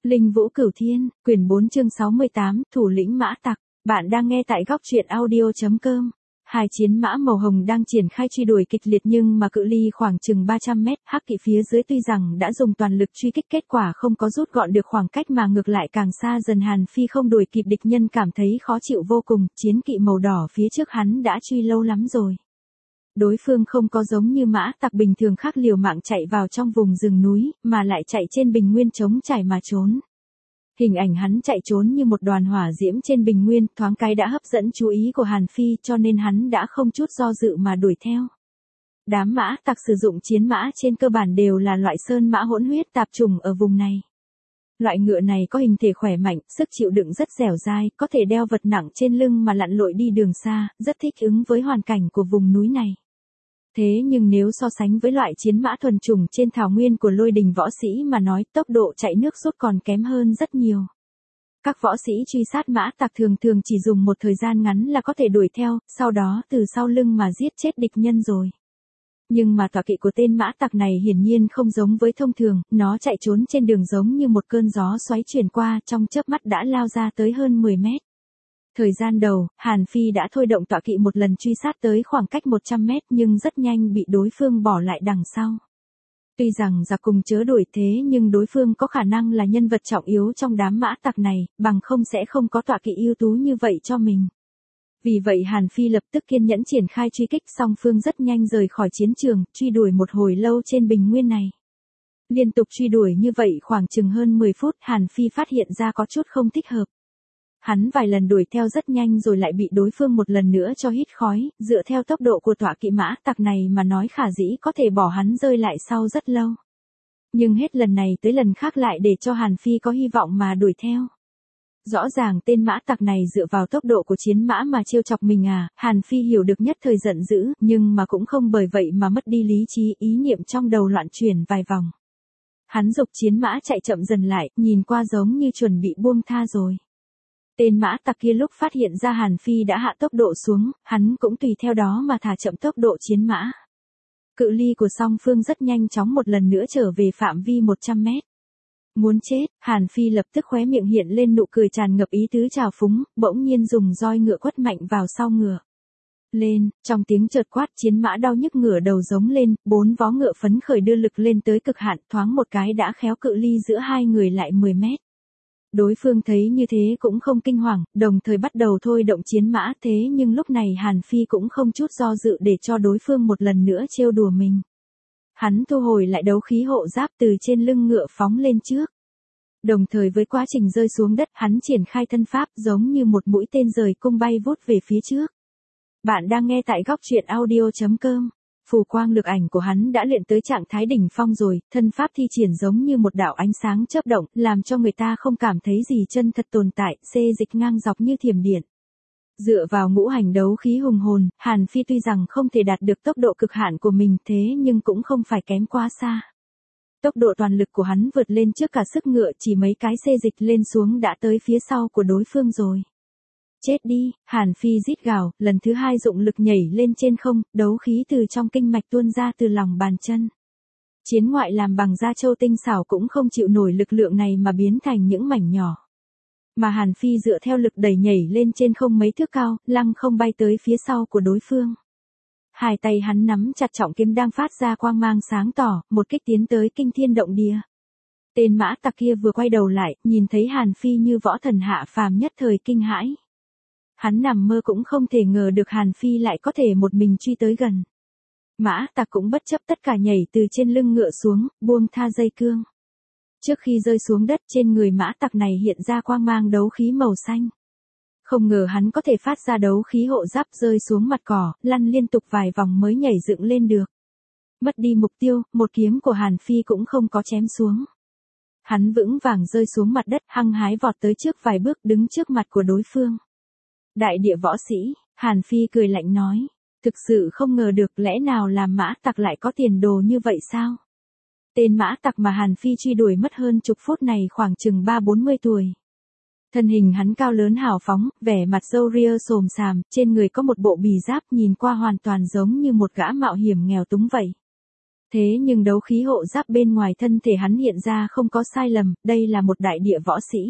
Linh Vũ Cửu Thiên, quyển 4 chương 68, thủ lĩnh mã tặc. Bạn đang nghe tại góc truyện audio.com. Hai chiến mã màu hồng đang triển khai truy đuổi kịch liệt nhưng mà cự ly khoảng chừng 300 mét, hắc kỵ phía dưới tuy rằng đã dùng toàn lực truy kích kết quả không có rút gọn được khoảng cách mà ngược lại càng xa dần. Hàn Phi không đuổi kịp địch nhân cảm thấy khó chịu vô cùng, chiến kỵ màu đỏ phía trước hắn đã truy lâu lắm rồi. Đối phương không có giống như mã tặc bình thường khác liều mạng chạy vào trong vùng rừng núi, mà lại chạy trên bình nguyên trống trải mà trốn. Hình ảnh hắn chạy trốn như một đoàn hỏa diễm trên bình nguyên, thoáng cái đã hấp dẫn chú ý của Hàn Phi cho nên hắn đã không chút do dự mà đuổi theo. Đám mã tặc sử dụng chiến mã trên cơ bản đều là loại sơn mã hỗn huyết tạp chủng ở vùng này. Loại ngựa này có hình thể khỏe mạnh, sức chịu đựng rất dẻo dai, có thể đeo vật nặng trên lưng mà lặn lội đi đường xa, rất thích ứng với hoàn cảnh của vùng núi này. Thế nhưng nếu so sánh với loại chiến mã thuần chủng trên thảo nguyên của Lôi Đình võ sĩ mà nói, tốc độ chạy nước rút còn kém hơn rất nhiều. Các võ sĩ truy sát mã tặc thường thường chỉ dùng một thời gian ngắn là có thể đuổi theo, sau đó từ sau lưng mà giết chết địch nhân rồi. Nhưng mà tọa kỵ của tên mã tặc này hiển nhiên không giống với thông thường, nó chạy trốn trên đường giống như một cơn gió xoáy chuyển qua, trong chớp mắt đã lao ra tới hơn 10 mét. Thời gian đầu, Hàn Phi đã thôi động tọa kỵ một lần truy sát tới khoảng cách 100 mét nhưng rất nhanh bị đối phương bỏ lại đằng sau. Tuy rằng giặc cùng chớ đuổi thế nhưng đối phương có khả năng là nhân vật trọng yếu trong đám mã tặc này, bằng không sẽ không có tọa kỵ ưu tú như vậy cho mình. Vì vậy Hàn Phi lập tức kiên nhẫn triển khai truy kích, song phương rất nhanh rời khỏi chiến trường, truy đuổi một hồi lâu trên bình nguyên này. Liên tục truy đuổi như vậy khoảng chừng hơn 10 phút, Hàn Phi phát hiện ra có chút không thích hợp. Hắn vài lần đuổi theo rất nhanh rồi lại bị đối phương một lần nữa cho hít khói, dựa theo tốc độ của tọa kỵ mã tặc này mà nói khả dĩ có thể bỏ hắn rơi lại sau rất lâu. Nhưng hết lần này tới lần khác lại để cho Hàn Phi có hy vọng mà đuổi theo. Rõ ràng tên mã tặc này dựa vào tốc độ của chiến mã mà trêu chọc mình à, Hàn Phi hiểu được nhất thời giận dữ, nhưng mà cũng không bởi vậy mà mất đi lý trí, ý niệm trong đầu loạn chuyển vài vòng. Hắn giục chiến mã chạy chậm dần lại, nhìn qua giống như chuẩn bị buông tha rồi. Tên mã tặc kia lúc phát hiện ra Hàn Phi đã hạ tốc độ xuống, hắn cũng tùy theo đó mà thả chậm tốc độ chiến mã. Cự ly của song phương rất nhanh chóng một lần nữa trở về phạm vi 100 mét. Muốn chết, Hàn Phi lập tức khóe miệng hiện lên nụ cười tràn ngập ý tứ trào phúng, bỗng nhiên dùng roi ngựa quất mạnh vào sau ngựa. Lên, trong tiếng chợt quát chiến mã đau nhức ngửa đầu giống lên, bốn vó ngựa phấn khởi đưa lực lên tới cực hạn, thoáng một cái đã khéo cự ly giữa hai người lại 10 mét. Đối phương thấy như thế cũng không kinh hoàng, đồng thời bắt đầu thôi động chiến mã, thế nhưng lúc này Hàn Phi cũng không chút do dự để cho đối phương một lần nữa trêu đùa mình. Hắn thu hồi lại đấu khí hộ giáp từ trên lưng ngựa phóng lên trước. Đồng thời với quá trình rơi xuống đất, hắn triển khai thân pháp giống như một mũi tên rời cung bay vút về phía trước. Bạn đang nghe tại góc truyện audio.com. Phù quang lực ảnh của hắn đã luyện tới trạng thái đỉnh phong rồi, thân pháp thi triển giống như một đạo ánh sáng chớp động, làm cho người ta không cảm thấy gì chân thật tồn tại, xê dịch ngang dọc như thiểm điện. Dựa vào ngũ hành đấu khí hùng hồn, Hàn Phi tuy rằng không thể đạt được tốc độ cực hạn của mình thế nhưng cũng không phải kém quá xa. Tốc độ toàn lực của hắn vượt lên trước cả sức ngựa, chỉ mấy cái xê dịch lên xuống đã tới phía sau của đối phương rồi. Chết đi, Hàn Phi rít gào, lần thứ hai dụng lực nhảy lên trên không, đấu khí từ trong kinh mạch tuôn ra từ lòng bàn chân. Chiến ngoại làm bằng da trâu tinh xảo cũng không chịu nổi lực lượng này mà biến thành những mảnh nhỏ. Mà Hàn Phi dựa theo lực đẩy nhảy lên trên không mấy thước cao, lăng không bay tới phía sau của đối phương. Hai tay hắn nắm chặt trọng kiếm đang phát ra quang mang sáng tỏ, một kích tiến tới kinh thiên động địa. Tên mã tặc kia vừa quay đầu lại, nhìn thấy Hàn Phi như võ thần hạ phàm nhất thời kinh hãi. Hắn nằm mơ cũng không thể ngờ được Hàn Phi lại có thể một mình truy tới gần. Mã tặc cũng bất chấp tất cả nhảy từ trên lưng ngựa xuống, buông tha dây cương. Trước khi rơi xuống đất, trên người mã tặc này hiện ra quang mang đấu khí màu xanh. Không ngờ hắn có thể phát ra đấu khí hộ giáp rơi xuống mặt cỏ, lăn liên tục vài vòng mới nhảy dựng lên được. Mất đi mục tiêu, một kiếm của Hàn Phi cũng không có chém xuống. Hắn vững vàng rơi xuống mặt đất, hăng hái vọt tới trước vài bước đứng trước mặt của đối phương. Đại địa võ sĩ, Hàn Phi cười lạnh nói, thực sự không ngờ được, lẽ nào làm mã tặc lại có tiền đồ như vậy sao? Tên mã tặc mà Hàn Phi truy đuổi mất hơn chục phút này khoảng chừng 30-40 tuổi. Thân hình hắn cao lớn hào phóng, vẻ mặt râu ria xồm xàm, trên người có một bộ bì giáp nhìn qua hoàn toàn giống như một gã mạo hiểm nghèo túng vậy. Thế nhưng đấu khí hộ giáp bên ngoài thân thể hắn hiện ra không có sai lầm, đây là một đại địa võ sĩ.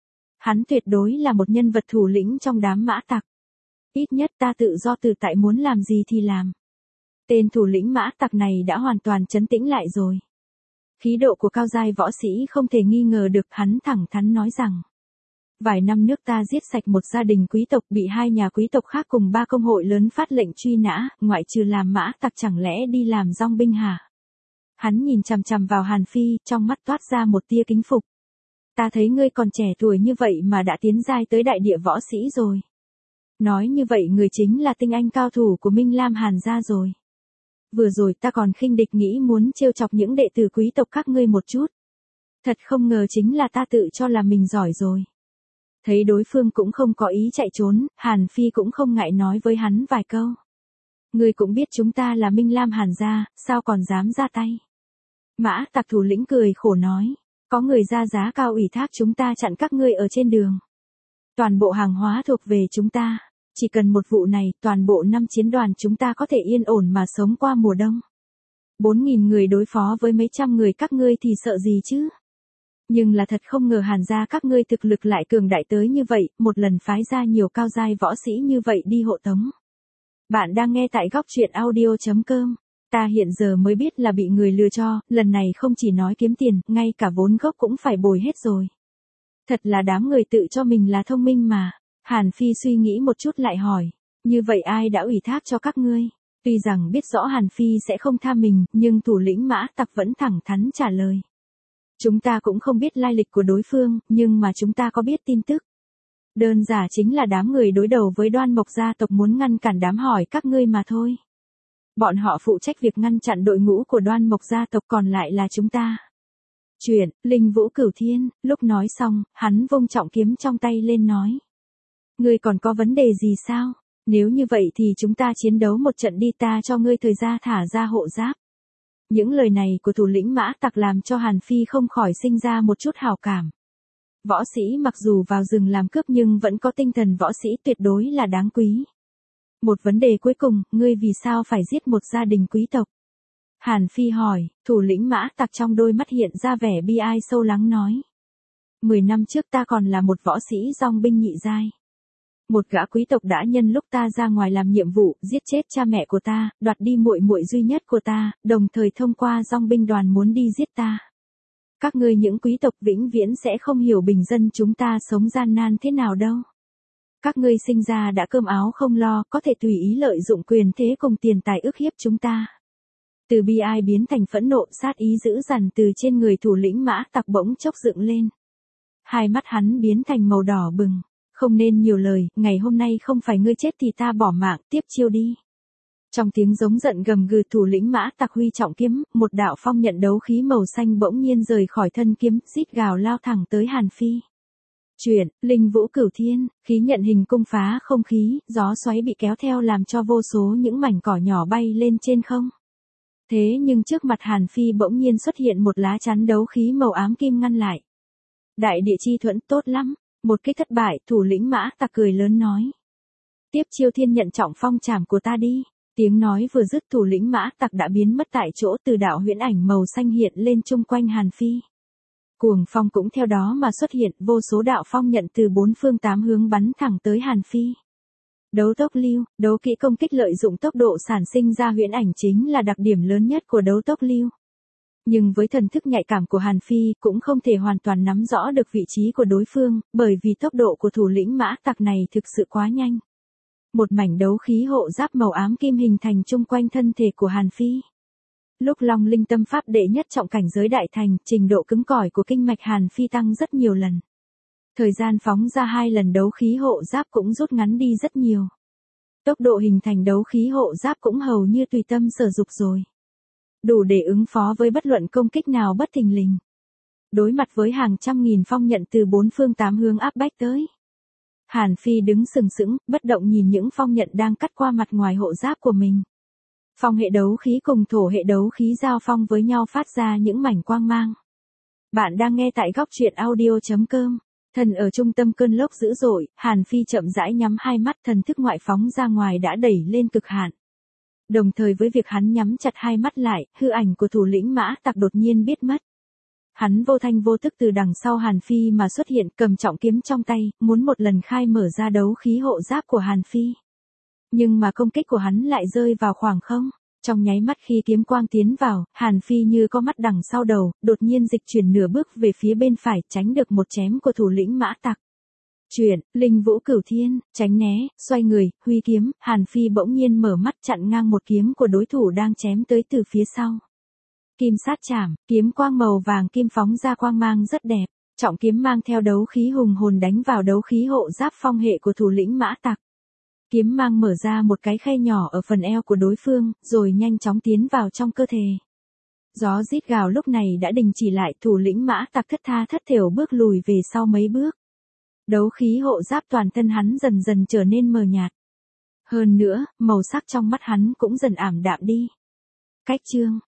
Hắn tuyệt đối là một nhân vật thủ lĩnh trong đám mã tặc. Ít nhất ta tự do tự tại muốn làm gì thì làm. Tên thủ lĩnh mã tặc này đã hoàn toàn trấn tĩnh lại rồi. Khí độ của cao giai võ sĩ không thể nghi ngờ được, hắn thẳng thắn nói rằng. Vài năm nước ta giết sạch một gia đình quý tộc, bị 2 nhà quý tộc khác cùng 3 công hội lớn phát lệnh truy nã, ngoại trừ làm mã tặc chẳng lẽ đi làm dong binh hả? Hắn nhìn chằm chằm vào Hàn Phi, trong mắt toát ra một tia kính phục. Ta thấy ngươi còn trẻ tuổi như vậy mà đã tiến giai tới đại địa võ sĩ rồi. Nói như vậy người chính là tinh anh cao thủ của Minh Lam Hàn gia rồi. Vừa rồi ta còn khinh địch nghĩ muốn trêu chọc những đệ tử quý tộc các ngươi một chút. Thật không ngờ chính là ta tự cho là mình giỏi rồi. Thấy đối phương cũng không có ý chạy trốn, Hàn Phi cũng không ngại nói với hắn vài câu. Ngươi cũng biết chúng ta là Minh Lam Hàn gia, sao còn dám ra tay. Mã tặc thủ lĩnh cười khổ nói, có người ra giá cao ủy thác chúng ta chặn các ngươi ở trên đường. Toàn bộ hàng hóa thuộc về chúng ta, chỉ cần một vụ này, toàn bộ 5 chiến đoàn chúng ta có thể yên ổn mà sống qua mùa đông. 4.000 người đối phó với mấy trăm người các ngươi thì sợ gì chứ? Nhưng là thật không ngờ Hàn gia các ngươi thực lực lại cường đại tới như vậy, một lần phái ra nhiều cao giai võ sĩ như vậy đi hộ tống. Bạn đang nghe tại góc truyện audio.com. Ta hiện giờ mới biết là bị người lừa cho, lần này không chỉ nói kiếm tiền, ngay cả vốn gốc cũng phải bồi hết rồi. Thật là đám người tự cho mình là thông minh mà. Hàn Phi suy nghĩ một chút lại hỏi, như vậy ai đã ủy thác cho các ngươi? Tuy rằng biết rõ Hàn Phi sẽ không tha mình, nhưng thủ lĩnh mã tặc vẫn thẳng thắn trả lời. Chúng ta cũng không biết lai lịch của đối phương, nhưng mà chúng ta có biết tin tức. Đơn giản chính là đám người đối đầu với Đoan Mộc gia tộc muốn ngăn cản đám hỏi các ngươi mà thôi. Bọn họ phụ trách việc ngăn chặn đội ngũ của Đoan Mộc gia tộc, còn lại là chúng ta. Chuyện, Linh Vũ Cửu Thiên, lúc nói xong, hắn vung trọng kiếm trong tay lên nói. Ngươi còn có vấn đề gì sao? Nếu như vậy thì chúng ta chiến đấu một trận đi, ta cho ngươi thời gian thả ra hộ giáp. Những lời này của thủ lĩnh mã tặc làm cho Hàn Phi không khỏi sinh ra một chút hảo cảm. Võ sĩ mặc dù vào rừng làm cướp nhưng vẫn có tinh thần võ sĩ, tuyệt đối là đáng quý. Một vấn đề cuối cùng, ngươi vì sao phải giết một gia đình quý tộc? Hàn Phi hỏi, thủ lĩnh mã tặc trong đôi mắt hiện ra vẻ bi ai sâu lắng nói. 10 năm trước ta còn là một võ sĩ dong binh nhị giai. Một gã quý tộc đã nhân lúc ta ra ngoài làm nhiệm vụ, giết chết cha mẹ của ta, đoạt đi muội muội duy nhất của ta, đồng thời thông qua dong binh đoàn muốn đi giết ta. Các ngươi những quý tộc vĩnh viễn sẽ không hiểu bình dân chúng ta sống gian nan thế nào đâu. Các ngươi sinh ra đã cơm áo không lo, có thể tùy ý lợi dụng quyền thế cùng tiền tài ức hiếp chúng ta. Từ bi ai biến thành phẫn nộ, sát ý dữ dằn từ trên người thủ lĩnh mã tặc bỗng chốc dựng lên. Hai mắt hắn biến thành màu đỏ bừng. Không nên nhiều lời, ngày hôm nay không phải ngươi chết thì ta bỏ mạng, tiếp chiêu đi. Trong tiếng giống giận gầm gừ, thủ lĩnh mã tặc huy trọng kiếm, một đạo phong nhận đấu khí màu xanh bỗng nhiên rời khỏi thân kiếm, rít gào lao thẳng tới Hàn Phi. Chuyện, Linh Vũ Cửu Thiên, khí nhận hình cung phá không khí, gió xoáy bị kéo theo làm cho vô số những mảnh cỏ nhỏ bay lên trên không. Thế nhưng trước mặt Hàn Phi bỗng nhiên xuất hiện một lá chắn đấu khí màu ám kim ngăn lại. Đại địa chi thuẫn, tốt lắm. Một kích thất bại, thủ lĩnh mã tặc cười lớn nói. Tiếp chiêu thiên nhận trọng phong trảm của ta đi. Tiếng nói vừa dứt, thủ lĩnh mã tặc đã biến mất tại chỗ, từ đạo huyễn ảnh màu xanh hiện lên chung quanh Hàn Phi. Cuồng phong cũng theo đó mà xuất hiện, vô số đạo phong nhận từ 4 phương 8 hướng bắn thẳng tới Hàn Phi. Đấu tốc lưu, đấu kỹ công kích lợi dụng tốc độ sản sinh ra huyễn ảnh chính là đặc điểm lớn nhất của đấu tốc lưu. Nhưng với thần thức nhạy cảm của Hàn Phi cũng không thể hoàn toàn nắm rõ được vị trí của đối phương, bởi vì tốc độ của thủ lĩnh mã tặc này thực sự quá nhanh. Một mảnh đấu khí hộ giáp màu ám kim hình thành chung quanh thân thể của Hàn Phi. Lúc Long Linh Tâm Pháp đệ nhất trọng cảnh giới đại thành, trình độ cứng cỏi của kinh mạch Hàn Phi tăng rất nhiều lần. Thời gian phóng ra 2 lần đấu khí hộ giáp cũng rút ngắn đi rất nhiều. Tốc độ hình thành đấu khí hộ giáp cũng hầu như tùy tâm sở dục rồi. Đủ để ứng phó với bất luận công kích nào bất thình lình. Đối mặt với hàng trăm nghìn phong nhận từ 4 phương 8 hướng áp bách tới. Hàn Phi đứng sừng sững, bất động nhìn những phong nhận đang cắt qua mặt ngoài hộ giáp của mình. Phong hệ đấu khí cùng thổ hệ đấu khí giao phong với nhau phát ra những mảnh quang mang. Bạn đang nghe tại góc truyện audio.com. Thần ở trung tâm cơn lốc dữ dội, Hàn Phi chậm rãi nhắm hai mắt, thần thức ngoại phóng ra ngoài đã đẩy lên cực hạn. Đồng thời với việc hắn nhắm chặt hai mắt lại, hư ảnh của thủ lĩnh mã tặc đột nhiên biến mất. Hắn vô thanh vô tức từ đằng sau Hàn Phi mà xuất hiện, cầm trọng kiếm trong tay, muốn một lần khai mở ra đấu khí hộ giáp của Hàn Phi. Nhưng mà công kích của hắn lại rơi vào khoảng không. Trong nháy mắt khi kiếm quang tiến vào, Hàn Phi như có mắt đằng sau đầu, đột nhiên dịch chuyển nửa bước về phía bên phải, tránh được một chém của thủ lĩnh mã tặc. Chuyển, linh vũ cửu thiên, tránh né, xoay người, huy kiếm, Hàn Phi bỗng nhiên mở mắt chặn ngang một kiếm của đối thủ đang chém tới từ phía sau. Kim sát chảm, kiếm quang màu vàng kim phóng ra quang mang rất đẹp, trọng kiếm mang theo đấu khí hùng hồn đánh vào đấu khí hộ giáp phong hệ của thủ lĩnh mã tặc. Kiếm mang mở ra một cái khe nhỏ ở phần eo của đối phương, rồi nhanh chóng tiến vào trong cơ thể. Gió rít gào lúc này đã đình chỉ lại, thủ lĩnh mã tặc thất tha thất thểu bước lùi về sau mấy bước. Đấu khí hộ giáp toàn thân hắn dần dần trở nên mờ nhạt. Hơn nữa, màu sắc trong mắt hắn cũng dần ảm đạm đi. Cách chương